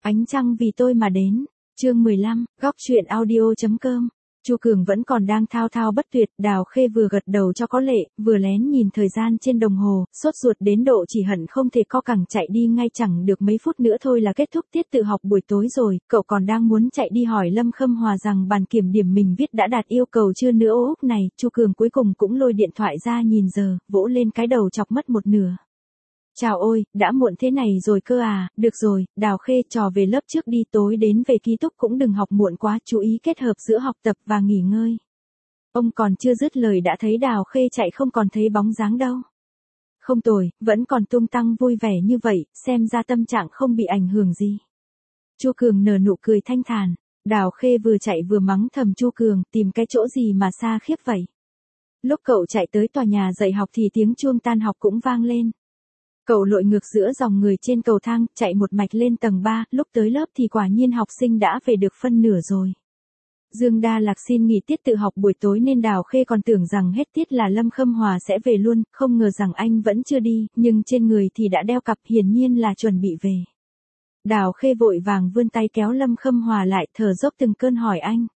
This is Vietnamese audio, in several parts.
Ánh trăng vì tôi mà đến. Chương 15, góc truyện audio.com. Chu Cường vẫn còn đang thao thao bất tuyệt, Đào Khê vừa gật đầu cho có lệ, vừa lén nhìn thời gian trên đồng hồ, sốt ruột đến độ chỉ hận không thể co cẳng chạy đi ngay, chẳng được mấy phút nữa thôi là kết thúc tiết tự học buổi tối rồi, cậu còn đang muốn chạy đi hỏi Lâm Khâm Hòa rằng bàn kiểm điểm mình viết đã đạt yêu cầu chưa nữa. Úp này, Chu Cường cuối cùng cũng lôi điện thoại ra nhìn giờ, vỗ lên cái đầu chọc mất một nửa. Chào ôi, đã muộn thế này rồi cơ à, được rồi, Đào Khê, trò về lớp trước đi, tối đến về ký túc cũng đừng học muộn quá, chú ý kết hợp giữa học tập và nghỉ ngơi. Ông còn chưa dứt lời đã thấy Đào Khê chạy không còn thấy bóng dáng đâu. Không tồi, vẫn còn tung tăng vui vẻ như vậy, xem ra tâm trạng không bị ảnh hưởng gì. Chu Cường nở nụ cười thanh thản, Đào Khê vừa chạy vừa mắng thầm Chu Cường, tìm cái chỗ gì mà xa khiếp vậy. Lúc cậu chạy tới tòa nhà dạy học thì tiếng chuông tan học cũng vang lên. Cậu lội ngược giữa dòng người trên cầu thang, chạy một mạch lên tầng 3, lúc tới lớp thì quả nhiên học sinh đã về được phân nửa rồi. Dương Đa Lạc xin nghỉ tiết tự học buổi tối nên Đào Khê còn tưởng rằng hết tiết là Lâm Khâm Hòa sẽ về luôn, không ngờ rằng anh vẫn chưa đi, nhưng trên người thì đã đeo cặp, hiển nhiên là chuẩn bị về. Đào Khê vội vàng vươn tay kéo Lâm Khâm Hòa lại, thở dốc từng cơn hỏi anh.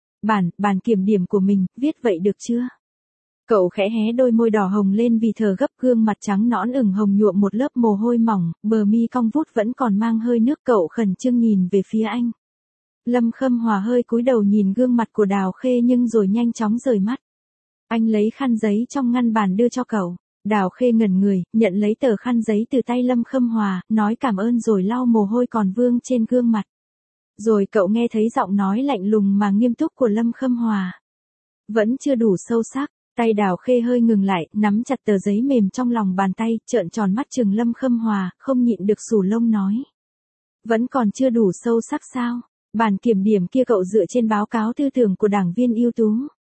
Bản kiểm điểm của mình, viết vậy được chưa? Cậu khẽ hé đôi môi đỏ hồng lên vì thở gấp, gương mặt trắng nõn ửng hồng nhuộm một lớp mồ hôi mỏng, bờ mi cong vút vẫn còn mang hơi nước, cậu khẩn trương nhìn về phía anh. Lâm Khâm Hòa hơi cúi đầu nhìn gương mặt của Đào Khê nhưng rồi nhanh chóng rời mắt. Anh lấy khăn giấy trong ngăn bàn đưa cho cậu. Đào Khê ngẩn người, nhận lấy tờ khăn giấy từ tay Lâm Khâm Hòa, nói cảm ơn rồi lau mồ hôi còn vương trên gương mặt. Rồi cậu nghe thấy giọng nói lạnh lùng mà nghiêm túc của Lâm Khâm Hòa. Vẫn chưa đủ sâu sắc. Tay Đào Khê hơi ngừng lại, nắm chặt tờ giấy mềm trong lòng bàn tay, trợn tròn mắt trừng Lâm Khâm Hòa, không nhịn được xù lông nói. Vẫn còn chưa đủ sâu sắc sao? Bản kiểm điểm kia cậu dựa trên báo cáo tư tưởng của đảng viên ưu tú.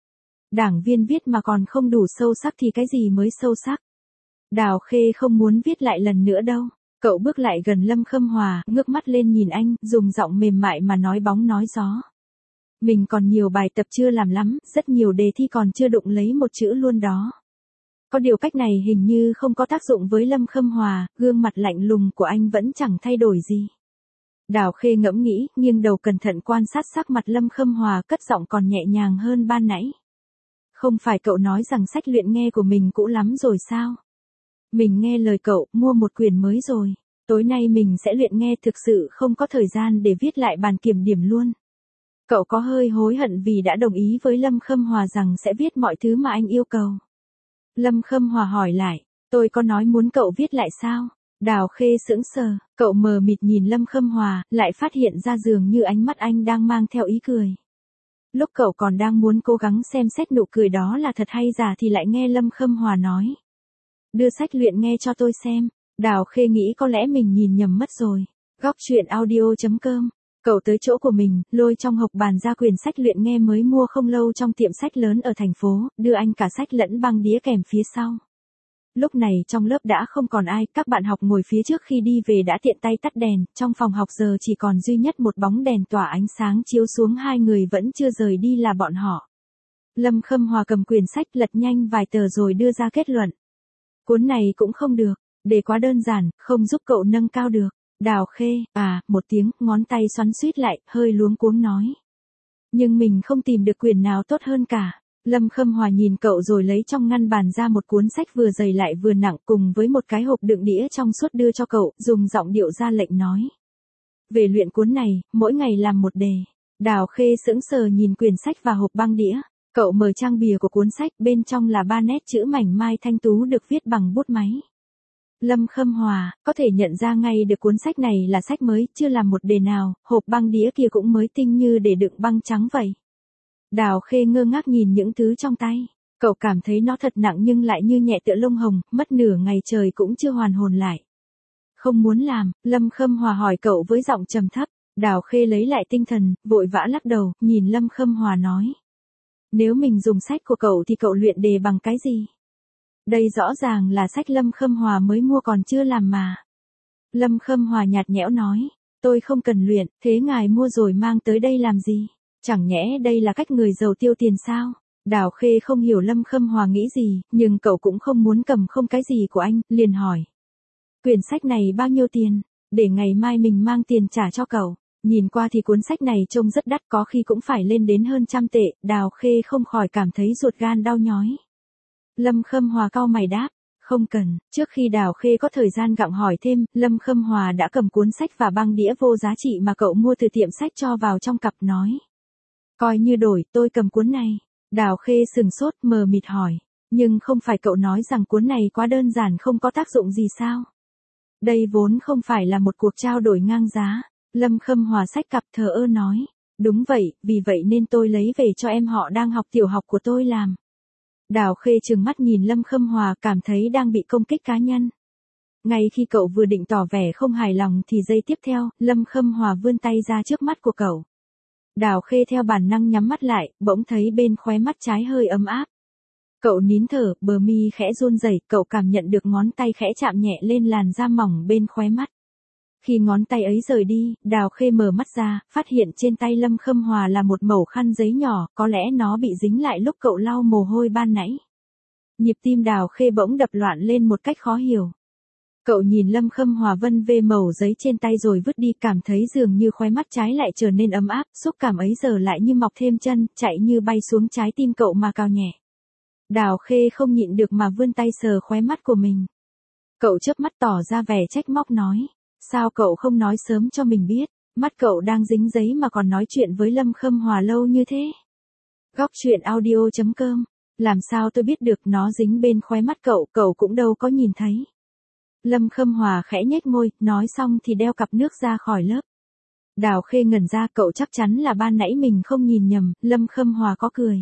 Đảng viên viết mà còn không đủ sâu sắc thì cái gì mới sâu sắc? Đào Khê không muốn viết lại lần nữa đâu. Cậu bước lại gần Lâm Khâm Hòa, ngước mắt lên nhìn anh, dùng giọng mềm mại mà nói bóng nói gió. Mình còn nhiều bài tập chưa làm lắm, rất nhiều đề thi còn chưa đụng lấy một chữ luôn đó. Có điều cách này hình như không có tác dụng với Lâm Khâm Hòa, gương mặt lạnh lùng của anh vẫn chẳng thay đổi gì. Đào Khê ngẫm nghĩ, nghiêng đầu cẩn thận quan sát sắc mặt Lâm Khâm Hòa, cất giọng còn nhẹ nhàng hơn ban nãy. Không phải cậu nói rằng sách luyện nghe của mình cũ lắm rồi sao? Mình nghe lời cậu, mua một quyển mới rồi. Tối nay mình sẽ luyện nghe, thực sự không có thời gian để viết lại bàn kiểm điểm luôn. Cậu có hơi hối hận vì đã đồng ý với Lâm Khâm Hòa rằng sẽ viết mọi thứ mà anh yêu cầu. Lâm Khâm Hòa hỏi lại, tôi có nói muốn cậu viết lại sao? Đào Khê sững sờ, cậu mờ mịt nhìn Lâm Khâm Hòa, lại phát hiện ra dường như ánh mắt anh đang mang theo ý cười. Lúc cậu còn đang muốn cố gắng xem xét nụ cười đó là thật hay giả thì lại nghe Lâm Khâm Hòa nói. Đưa sách luyện nghe cho tôi xem. Đào Khê nghĩ có lẽ mình nhìn nhầm mất rồi. Góc truyện audio.com. Cậu tới chỗ của mình, lôi trong hộc bàn ra quyển sách luyện nghe mới mua không lâu trong tiệm sách lớn ở thành phố, đưa anh cả sách lẫn băng đĩa kèm phía sau. Lúc này trong lớp đã không còn ai, các bạn học ngồi phía trước khi đi về đã tiện tay tắt đèn, trong phòng học giờ chỉ còn duy nhất một bóng đèn tỏa ánh sáng chiếu xuống, hai người vẫn chưa rời đi là bọn họ. Lâm Khâm Hòa cầm quyển sách lật nhanh vài tờ rồi đưa ra kết luận. Cuốn này cũng không được, đề quá đơn giản, không giúp cậu nâng cao được. Đào Khê, một tiếng, ngón tay xoắn xuýt lại, hơi luống cuống nói. Nhưng mình không tìm được quyển nào tốt hơn cả. Lâm Khâm Hòa nhìn cậu rồi lấy trong ngăn bàn ra một cuốn sách vừa dày lại vừa nặng cùng với một cái hộp đựng đĩa trong suốt đưa cho cậu, dùng giọng điệu ra lệnh nói. Về luyện cuốn này, mỗi ngày làm một đề. Đào Khê sững sờ nhìn quyển sách và hộp băng đĩa. Cậu mở trang bìa của cuốn sách, bên trong là 3 nét chữ mảnh mai thanh tú được viết bằng bút máy. Lâm Khâm Hòa, có thể nhận ra ngay được cuốn sách này là sách mới, chưa làm một đề nào, hộp băng đĩa kia cũng mới tinh như để đựng băng trắng vậy. Đào Khê ngơ ngác nhìn những thứ trong tay. Cậu cảm thấy nó thật nặng nhưng lại như nhẹ tựa lông hồng, mất nửa ngày trời cũng chưa hoàn hồn lại. Không muốn làm, Lâm Khâm Hòa hỏi cậu với giọng trầm thấp. Đào Khê lấy lại tinh thần, vội vã lắc đầu, nhìn Lâm Khâm Hòa nói. Nếu mình dùng sách của cậu thì cậu luyện đề bằng cái gì? Đây rõ ràng là sách Lâm Khâm Hòa mới mua còn chưa làm mà. Lâm Khâm Hòa nhạt nhẽo nói, tôi không cần luyện, thế ngài mua rồi mang tới đây làm gì? Chẳng nhẽ đây là cách người giàu tiêu tiền sao? Đào Khê không hiểu Lâm Khâm Hòa nghĩ gì, nhưng cậu cũng không muốn cầm không cái gì của anh, liền hỏi. Quyển sách này bao nhiêu tiền? để ngày mai mình mang tiền trả cho cậu. Nhìn qua thì cuốn sách này trông rất đắt, có khi cũng phải lên đến hơn 100 tệ, Đào Khê không khỏi cảm thấy ruột gan đau nhói. Lâm Khâm Hòa cau mày đáp, không cần. Trước khi Đào Khê có thời gian gặng hỏi thêm, Lâm Khâm Hòa đã cầm cuốn sách và băng đĩa vô giá trị mà cậu mua từ tiệm sách cho vào trong cặp nói. Coi như đổi, tôi cầm cuốn này. Đào Khê sừng sốt mờ mịt hỏi, nhưng không phải cậu nói rằng cuốn này quá đơn giản không có tác dụng gì sao? Đây vốn không phải là một cuộc trao đổi ngang giá. Lâm Khâm Hòa xách cặp thờ ơ nói, đúng vậy, vì vậy nên tôi lấy về cho em họ đang học tiểu học của tôi làm. Đào Khê trừng mắt nhìn Lâm Khâm Hòa, cảm thấy đang bị công kích cá nhân. Ngay khi cậu vừa định tỏ vẻ không hài lòng thì giây tiếp theo, Lâm Khâm Hòa vươn tay ra trước mắt của cậu. Đào Khê theo bản năng nhắm mắt lại, bỗng thấy bên khóe mắt trái hơi ấm áp. Cậu nín thở, bờ mi khẽ run rẩy, cậu cảm nhận được ngón tay khẽ chạm nhẹ lên làn da mỏng bên khóe mắt. Khi ngón tay ấy rời đi, Đào Khê mở mắt ra, phát hiện trên tay Lâm Khâm Hòa là một mẩu khăn giấy nhỏ, có lẽ nó bị dính lại lúc cậu lau mồ hôi ban nãy. Nhịp tim Đào Khê bỗng đập loạn lên một cách khó hiểu. Cậu nhìn Lâm Khâm Hòa vân vê mẩu giấy trên tay rồi vứt đi, cảm thấy dường như khóe mắt trái lại trở nên ấm áp, xúc cảm ấy giờ lại như mọc thêm chân, chạy như bay xuống trái tim cậu mà cào nhẹ. Đào Khê không nhịn được mà vươn tay sờ khóe mắt của mình. Cậu chớp mắt tỏ ra vẻ trách móc nói. Sao cậu không nói sớm cho mình biết, mắt cậu đang dính giấy mà còn nói chuyện với Lâm Khâm Hòa lâu như thế. Góc truyện audio.com, làm sao tôi biết được nó dính bên khóe mắt cậu, cậu cũng đâu có nhìn thấy. Lâm Khâm Hòa khẽ nhếch môi, nói xong thì đeo cặp nước ra khỏi lớp. Đào Khê ngẩn ra, cậu chắc chắn là ban nãy mình không nhìn nhầm, Lâm Khâm Hòa có cười.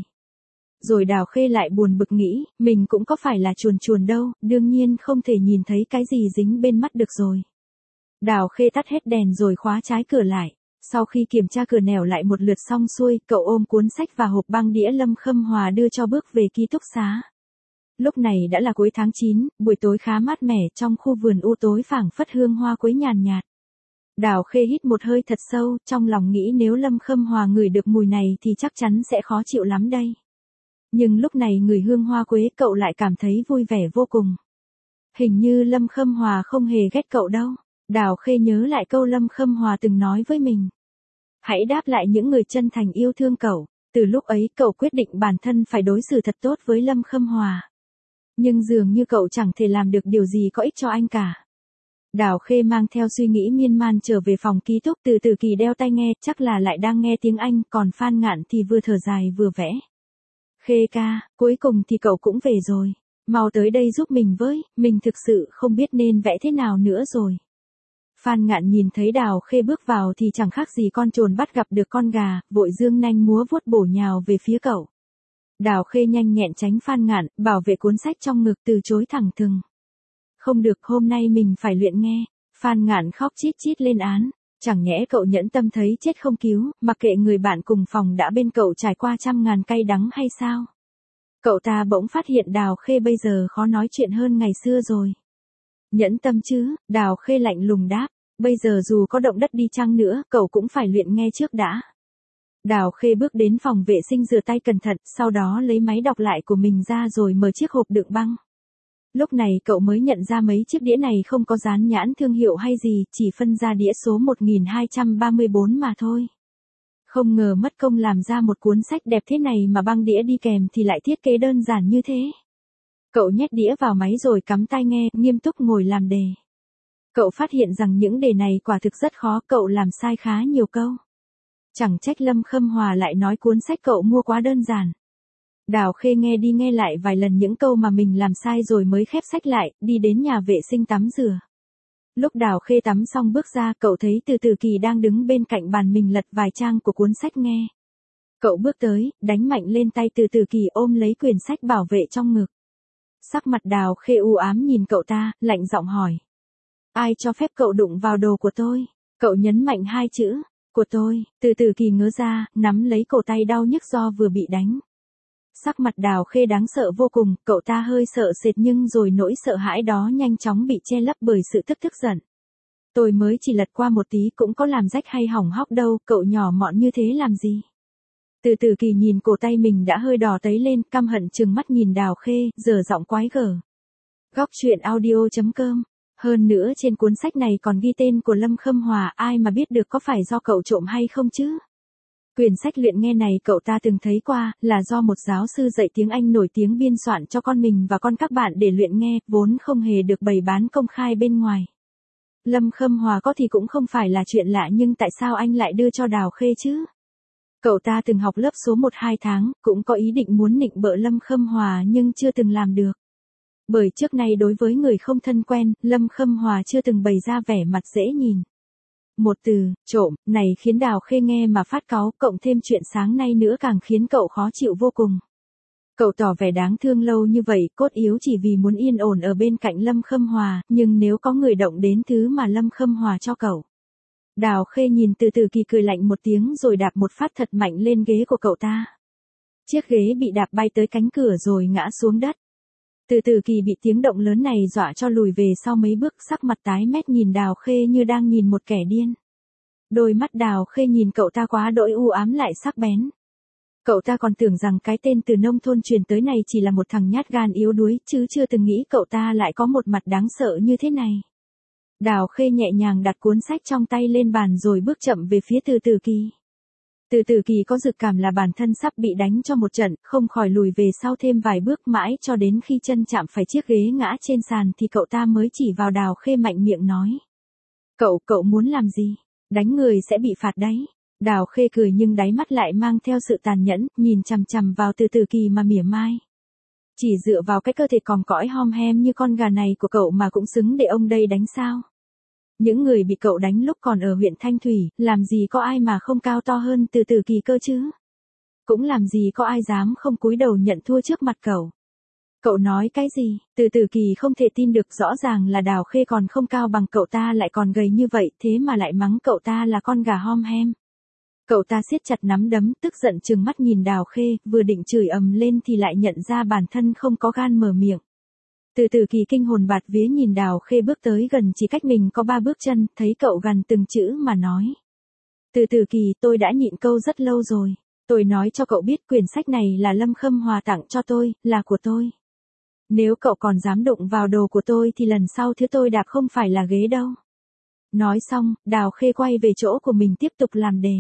Rồi Đào Khê lại buồn bực nghĩ, mình cũng có phải là chuồn chuồn đâu, đương nhiên không thể nhìn thấy cái gì dính bên mắt được rồi. Đào Khê tắt hết đèn rồi khóa trái cửa lại. Sau khi kiểm tra cửa nẻo lại một lượt xong xuôi, cậu ôm cuốn sách và hộp băng đĩa Lâm Khâm Hòa đưa cho bước về ký túc xá. Lúc này đã là cuối tháng 9, buổi tối khá mát mẻ, trong khu vườn u tối phảng phất hương hoa quế nhàn nhạt. Đào Khê hít một hơi thật sâu, trong lòng nghĩ nếu Lâm Khâm Hòa ngửi được mùi này thì chắc chắn sẽ khó chịu lắm đây. Nhưng lúc này ngửi hương hoa quế, cậu lại cảm thấy vui vẻ vô cùng. Hình như Lâm Khâm Hòa không hề ghét cậu đâu. Đào Khê nhớ lại câu Lâm Khâm Hòa từng nói với mình. Hãy đáp lại những người chân thành yêu thương cậu. Từ lúc ấy cậu quyết định bản thân phải đối xử thật tốt với Lâm Khâm Hòa. Nhưng dường như cậu chẳng thể làm được điều gì có ích cho anh cả. Đào Khê mang theo suy nghĩ miên man trở về phòng ký túc, từ từ Kỳ đeo tai nghe, chắc là lại đang nghe tiếng Anh, còn Phan Ngạn thì vừa thở dài vừa vẽ. Khê ca, cuối cùng thì cậu cũng về rồi. Mau tới đây giúp mình với, mình thực sự không biết nên vẽ thế nào nữa rồi. Phan Ngạn nhìn thấy Đào Khê bước vào thì chẳng khác gì con trồn bắt gặp được con gà, vội dương nanh múa vuốt bổ nhào về phía cậu. Đào Khê nhanh nhẹn tránh Phan Ngạn, bảo vệ cuốn sách trong ngực, từ chối thẳng thừng. Không được, hôm nay mình phải luyện nghe. Phan Ngạn khóc chít chít lên án. Chẳng nhẽ cậu nhẫn tâm thấy chết không cứu, mặc kệ người bạn cùng phòng đã bên cậu trải qua trăm ngàn cay đắng hay sao? Cậu ta bỗng phát hiện Đào Khê bây giờ khó nói chuyện hơn ngày xưa rồi. Nhẫn tâm chứ, Đào Khê lạnh lùng đáp. Bây giờ dù có động đất đi chăng nữa, cậu cũng phải luyện nghe trước đã. Đào Khê bước đến phòng vệ sinh rửa tay cẩn thận, sau đó lấy máy đọc lại của mình ra rồi mở chiếc hộp đựng băng. Lúc này cậu mới nhận ra mấy chiếc đĩa này không có dán nhãn thương hiệu hay gì, chỉ phân ra đĩa số 1234 mà thôi. Không ngờ mất công làm ra một cuốn sách đẹp thế này mà băng đĩa đi kèm thì lại thiết kế đơn giản như thế. Cậu nhét đĩa vào máy rồi cắm tai nghe, nghiêm túc ngồi làm đề. Cậu phát hiện rằng những đề này quả thực rất khó, cậu làm sai khá nhiều câu. Chẳng trách Lâm Khâm Hòa lại nói cuốn sách cậu mua quá đơn giản. Đào Khê nghe đi nghe lại vài lần những câu mà mình làm sai rồi mới khép sách lại, đi đến nhà vệ sinh tắm rửa. Lúc Đào Khê tắm xong bước ra, cậu thấy Từ Từ Kỳ đang đứng bên cạnh bàn mình lật vài trang của cuốn sách nghe. Cậu bước tới, đánh mạnh lên tay Từ Từ Kỳ, ôm lấy quyển sách bảo vệ trong ngực. Sắc mặt Đào Khê u ám nhìn cậu ta, lạnh giọng hỏi. Ai cho phép cậu đụng vào đồ của tôi? Cậu nhấn mạnh hai chữ, của tôi. Từ Từ Kỳ ngớ ra, nắm lấy cổ tay đau nhức do vừa bị đánh. Sắc mặt Đào Khê đáng sợ vô cùng, cậu ta hơi sợ sệt nhưng rồi nỗi sợ hãi đó nhanh chóng bị che lấp bởi sự tức giận. Tôi mới chỉ lật qua một tí cũng có làm rách hay hỏng hóc đâu, cậu nhỏ mọn như thế làm gì? Từ Từ Kỳ nhìn cổ tay mình đã hơi đỏ tấy lên, căm hận trừng mắt nhìn Đào Khê, giở giọng quái gở. Góc truyện audio.com Hơn nữa trên cuốn sách này còn ghi tên của Lâm Khâm Hòa, ai mà biết được có phải do cậu trộm hay không chứ? Quyển sách luyện nghe này cậu ta từng thấy qua, là do một giáo sư dạy tiếng Anh nổi tiếng biên soạn cho con mình và con các bạn để luyện nghe, vốn không hề được bày bán công khai bên ngoài. Lâm Khâm Hòa có thì cũng không phải là chuyện lạ, nhưng tại sao anh lại đưa cho Đào Khê chứ? Cậu ta từng học lớp số 1-2 tháng, cũng có ý định muốn nịnh bợ Lâm Khâm Hòa nhưng chưa từng làm được. Bởi trước nay đối với người không thân quen, Lâm Khâm Hòa chưa từng bày ra vẻ mặt dễ nhìn. Một từ, trộm, này khiến Đào Khê nghe mà phát cáu, cộng thêm chuyện sáng nay nữa càng khiến cậu khó chịu vô cùng. Cậu tỏ vẻ đáng thương lâu như vậy, cốt yếu chỉ vì muốn yên ổn ở bên cạnh Lâm Khâm Hòa, nhưng nếu có người động đến thứ mà Lâm Khâm Hòa cho cậu. Đào Khê nhìn Từ Từ Kỳ cười lạnh một tiếng rồi đạp một phát thật mạnh lên ghế của cậu ta. Chiếc ghế bị đạp bay tới cánh cửa rồi ngã xuống đất. Từ Từ Kỳ bị tiếng động lớn này dọa cho lùi về sau mấy bước, sắc mặt tái mét nhìn Đào Khê như đang nhìn một kẻ điên. Đôi mắt Đào Khê nhìn cậu ta quá đỗi u ám lại sắc bén. Cậu ta còn tưởng rằng cái tên từ nông thôn truyền tới này chỉ là một thằng nhát gan yếu đuối, chứ chưa từng nghĩ cậu ta lại có một mặt đáng sợ như thế này. Đào Khê nhẹ nhàng đặt cuốn sách trong tay lên bàn rồi bước chậm về phía Từ Từ Kỳ. Từ Từ Kỳ có dự cảm là bản thân sắp bị đánh cho một trận, không khỏi lùi về sau thêm vài bước, mãi cho đến khi chân chạm phải chiếc ghế ngã trên sàn thì cậu ta mới chỉ vào Đào Khê mạnh miệng nói. Cậu muốn làm gì? Đánh người sẽ bị phạt đấy. Đào Khê cười nhưng đáy mắt lại mang theo sự tàn nhẫn, nhìn chằm chằm vào Từ Từ Kỳ mà mỉa mai. Chỉ dựa vào cái cơ thể còm cõi hom hem như con gà này của cậu mà cũng xứng để ông đây đánh sao? Những người bị cậu đánh lúc còn ở huyện Thanh Thủy, làm gì có ai mà không cao to hơn Từ Từ Kỳ cơ chứ? Cũng làm gì có ai dám không cúi đầu nhận thua trước mặt cậu. Cậu nói cái gì? Từ Từ Kỳ không thể tin được, rõ ràng là Đào Khê còn không cao bằng cậu ta lại còn gầy như vậy, thế mà lại mắng cậu ta là con gà hom hem. Cậu ta siết chặt nắm đấm, tức giận trừng mắt nhìn Đào Khê, vừa định chửi ầm lên thì lại nhận ra bản thân không có gan mở miệng. Từ Từ Kỳ kinh hồn bạt vía nhìn Đào Khê bước tới gần chỉ cách mình có 3 bước chân, thấy cậu gằn từng chữ mà nói. Từ Từ Kỳ, tôi đã nhịn câu rất lâu rồi. Tôi nói cho cậu biết quyển sách này là Lâm Khâm Hòa tặng cho tôi, là của tôi. Nếu cậu còn dám đụng vào đồ của tôi thì lần sau thứ tôi đạp không phải là ghế đâu. Nói xong, Đào Khê quay về chỗ của mình tiếp tục làm đề.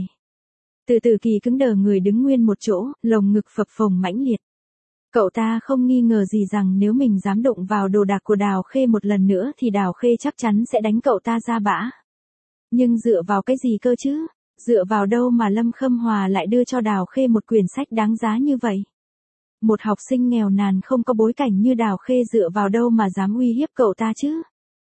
Từ Từ Kỳ cứng đờ người đứng nguyên một chỗ, lồng ngực phập phồng mãnh liệt. Cậu ta không nghi ngờ gì rằng nếu mình dám đụng vào đồ đạc của Đào Khê một lần nữa thì Đào Khê chắc chắn sẽ đánh cậu ta ra bã. Nhưng dựa vào cái gì cơ chứ? Dựa vào đâu mà Lâm Khâm Hòa lại đưa cho Đào Khê một quyển sách đáng giá như vậy? Một học sinh nghèo nàn không có bối cảnh như Đào Khê dựa vào đâu mà dám uy hiếp cậu ta chứ?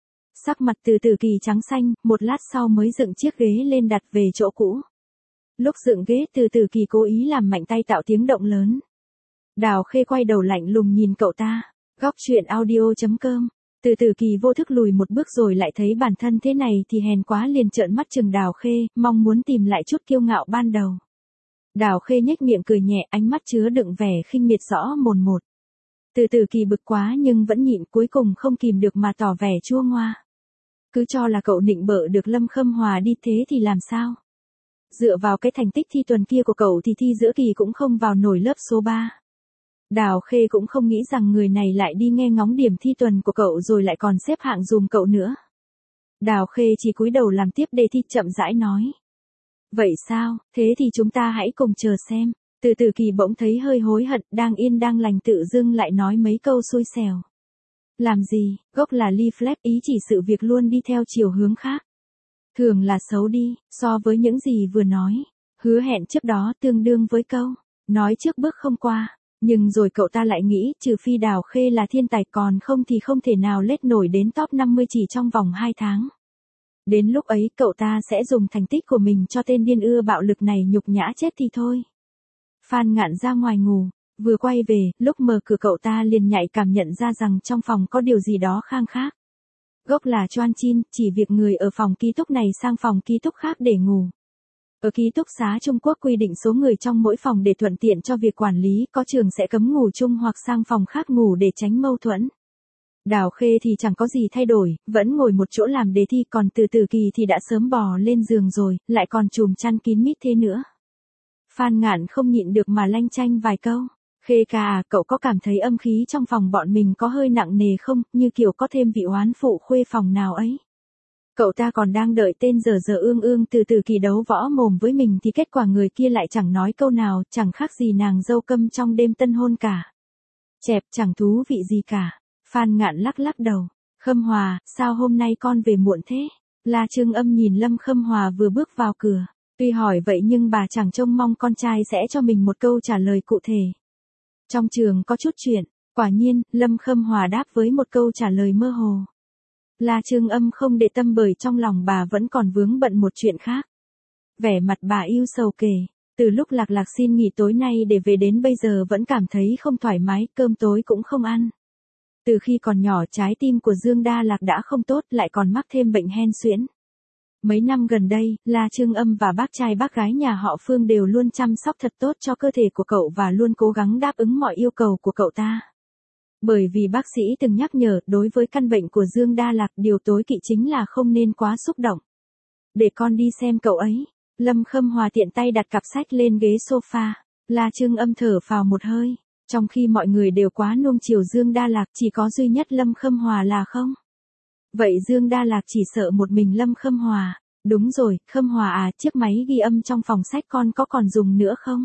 Sắc mặt Từ Từ Kỳ trắng xanh, một lát sau mới dựng chiếc ghế lên đặt về chỗ cũ. Lúc dựng ghế Từ Từ Kỳ cố ý làm mạnh tay tạo tiếng động lớn. Đào Khê quay đầu lạnh lùng nhìn cậu ta. Góc truyện audio.com. Từ Từ Kỳ vô thức lùi một bước rồi lại thấy bản thân thế này thì hèn quá liền trợn mắt chừng Đào Khê, mong muốn tìm lại chút kiêu ngạo ban đầu. Đào Khê nhếch miệng cười nhẹ, ánh mắt chứa đựng vẻ khinh miệt rõ mồn một. Từ Từ Kỳ bực quá nhưng vẫn nhịn, cuối cùng không kìm được mà tỏ vẻ chua ngoa. Cứ cho là cậu nịnh bợ được Lâm Khâm Hòa đi thế thì làm sao? Dựa vào cái thành tích thi tuần kia của cậu thì thi giữa kỳ cũng không vào nổi lớp số 3. Đào Khê cũng không nghĩ rằng người này lại đi nghe ngóng điểm thi tuần của cậu rồi lại còn xếp hạng dùm cậu nữa. Đào Khê chỉ cúi đầu làm tiếp đề thi, chậm rãi nói. Vậy sao, thế thì chúng ta hãy cùng chờ xem. Từ Từ Kỳ bỗng thấy hơi hối hận, đang yên đang lành tự dưng lại nói mấy câu xui xẻo. Làm gì, gốc là leaflet, ý chỉ sự việc luôn đi theo chiều hướng khác. Thường là xấu đi, so với những gì vừa nói. Hứa hẹn trước đó tương đương với câu nói trước bước không qua. Nhưng rồi cậu ta lại nghĩ, trừ phi Đào Khê là thiên tài, còn không thì không thể nào lết nổi đến top 50 chỉ trong vòng 2 tháng. Đến lúc ấy cậu ta sẽ dùng thành tích của mình cho tên điên ưa bạo lực này nhục nhã chết thì thôi. Phan Ngạn ra ngoài ngủ, vừa quay về, lúc mở cửa cậu ta liền nhạy cảm nhận ra rằng trong phòng có điều gì đó khang khác. Gốc là Choan Chin, chỉ việc người ở phòng ký túc này sang phòng ký túc khác để ngủ. Ở ký túc xá Trung Quốc quy định số người trong mỗi phòng để thuận tiện cho việc quản lý, có trường sẽ cấm ngủ chung hoặc sang phòng khác ngủ để tránh mâu thuẫn. Đào Khê thì chẳng có gì thay đổi, vẫn ngồi một chỗ làm đề thi, còn Từ Từ Kỳ thì đã sớm bò lên giường rồi, lại còn chùm chăn kín mít thế nữa. Phan Ngạn không nhịn được mà lanh chanh vài câu. Khê ca à, cậu có cảm thấy âm khí trong phòng bọn mình có hơi nặng nề không, như kiểu có thêm vị oán phụ khuê phòng nào ấy. Cậu ta còn đang đợi tên giờ giờ ương ương từ từ kỳ đấu võ mồm với mình thì kết quả người kia lại chẳng nói câu nào, chẳng khác gì nàng dâu câm trong đêm tân hôn cả. Chẹp, chẳng thú vị gì cả. Phan Ngạn lắc lắc đầu. Khâm Hòa, sao hôm nay con về muộn thế? La Trương Âm nhìn Lâm Khâm Hòa vừa bước vào cửa. Tuy hỏi vậy nhưng bà chẳng trông mong con trai sẽ cho mình một câu trả lời cụ thể. Trong trường có chút chuyện, quả nhiên, Lâm Khâm Hòa đáp với một câu trả lời mơ hồ. La Trương Âm không để tâm bởi trong lòng bà vẫn còn vướng bận một chuyện khác. Vẻ mặt bà ưu sầu kể, từ lúc Lạc Lạc xin nghỉ tối nay để về đến bây giờ vẫn cảm thấy không thoải mái, cơm tối cũng không ăn. Từ khi còn nhỏ trái tim của Dương Đa Lạc đã không tốt lại còn mắc thêm bệnh hen suyễn. Mấy năm gần đây, La Trương Âm và bác trai bác gái nhà họ Phương đều luôn chăm sóc thật tốt cho cơ thể của cậu và luôn cố gắng đáp ứng mọi yêu cầu của cậu ta. Bởi vì bác sĩ từng nhắc nhở đối với căn bệnh của Dương Đa Lạc điều tối kỵ chính là không nên quá xúc động. Để con đi xem cậu ấy. Lâm Khâm Hòa tiện tay đặt cặp sách lên ghế sofa. La Trương Âm thở phào một hơi. Trong khi mọi người đều quá nuông chiều Dương Đa Lạc chỉ có duy nhất Lâm Khâm Hòa là không. Vậy Dương Đa Lạc chỉ sợ một mình Lâm Khâm Hòa. Đúng rồi, Khâm Hòa à, chiếc máy ghi âm trong phòng sách con có còn dùng nữa không?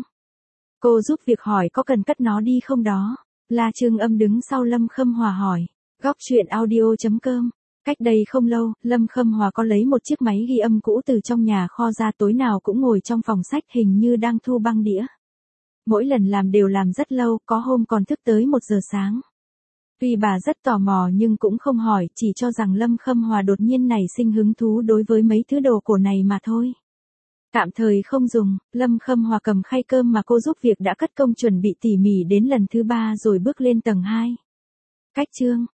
Cô giúp việc hỏi có cần cất nó đi không đó? La Trương Âm đứng sau Lâm Khâm Hòa hỏi. Góc truyện audio.com. Cách đây không lâu, Lâm Khâm Hòa có lấy một chiếc máy ghi âm cũ từ trong nhà kho ra, tối nào cũng ngồi trong phòng sách hình như đang thu băng đĩa. Mỗi lần làm đều làm rất lâu, có hôm còn thức tới 1 giờ sáng. Tuy bà rất tò mò nhưng cũng không hỏi, chỉ cho rằng Lâm Khâm Hòa đột nhiên nảy sinh hứng thú đối với mấy thứ đồ cổ này mà thôi. Tạm thời không dùng, Lâm Khâm Hòa cầm khay cơm mà cô giúp việc đã cất công chuẩn bị tỉ mỉ đến lần thứ 3 rồi bước lên tầng 2. Cách chương